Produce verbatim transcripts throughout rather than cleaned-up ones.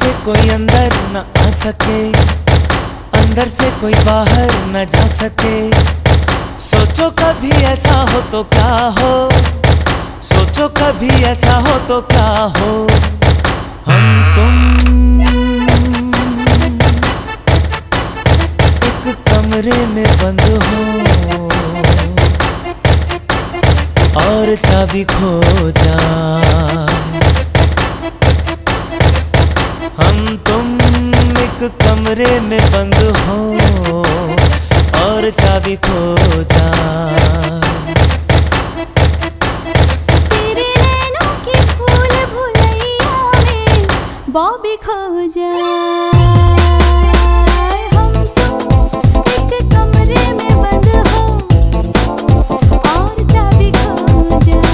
से कोई अंदर न आ सके, अंदर से कोई बाहर न जा सके। सोचो कभी ऐसा हो तो क्या हो, सोचो कभी ऐसा हो तो क्या हो। हम तुम एक कमरे में बंद हो और चाबी खो जाए। हम तुम एक कमरे में बंद हो और चाबी खो जाए। तेरे नैनों की भूल भुलैया में बॉबी खो जाए। हम तुम एक कमरे में बंद हो और चाबी खो जाए।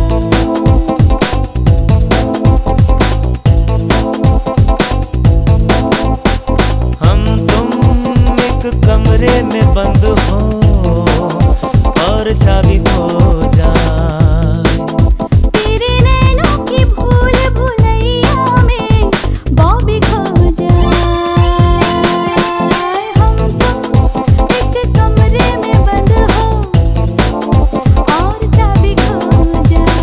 हम तुम एक कमरे में बंद हो और चाबी खो जाए। तेरे नैनों की भूल भुलैया में बॉबी खो जाए। हम तुम एक कमरे में बंद हो और चाबी खो जाए।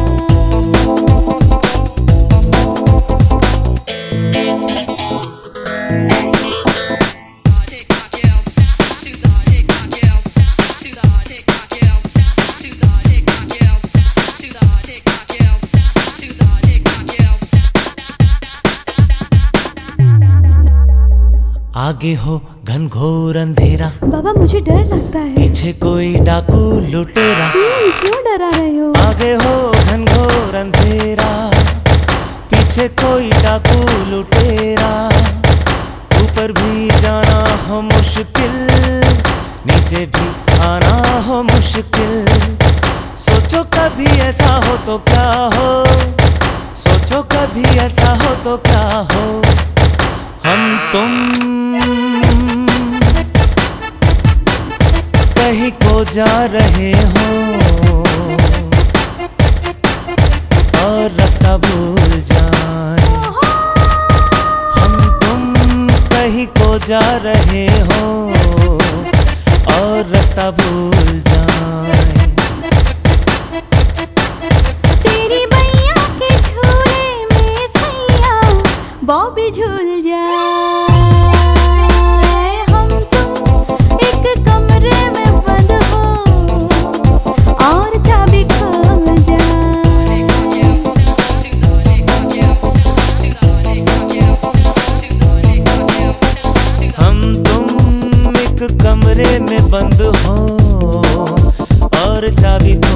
आगे हो घनघोर अंधेरा, बाबा मुझे डर लगता है। पीछे कोई डाकू लुटेरा। क्यों डरा रहे हो? आगे हो घनघोर अंधेरा, पीछे कोई डाकू लुटेरा। ऊपर भी जाना हो मुश्किल, नीचे भी आना हो मुश्किल। सोचो कभी ऐसा हो तो क्या हो, सोचो कभी ऐसा हो तो क्या हो। हम तुम कहीं को जा रहे हो और रास्ता भूल जाए। हम तुम कहीं को जा रहे हो और रास्ता भूल जाए। तेरी बैया के झूले में सैया बॉबी झूल जाए। हम तुम एक कमरे में बंद हो और चाबी खो जाए। हम तुम एक कमरे में बंद हो और चाबी खो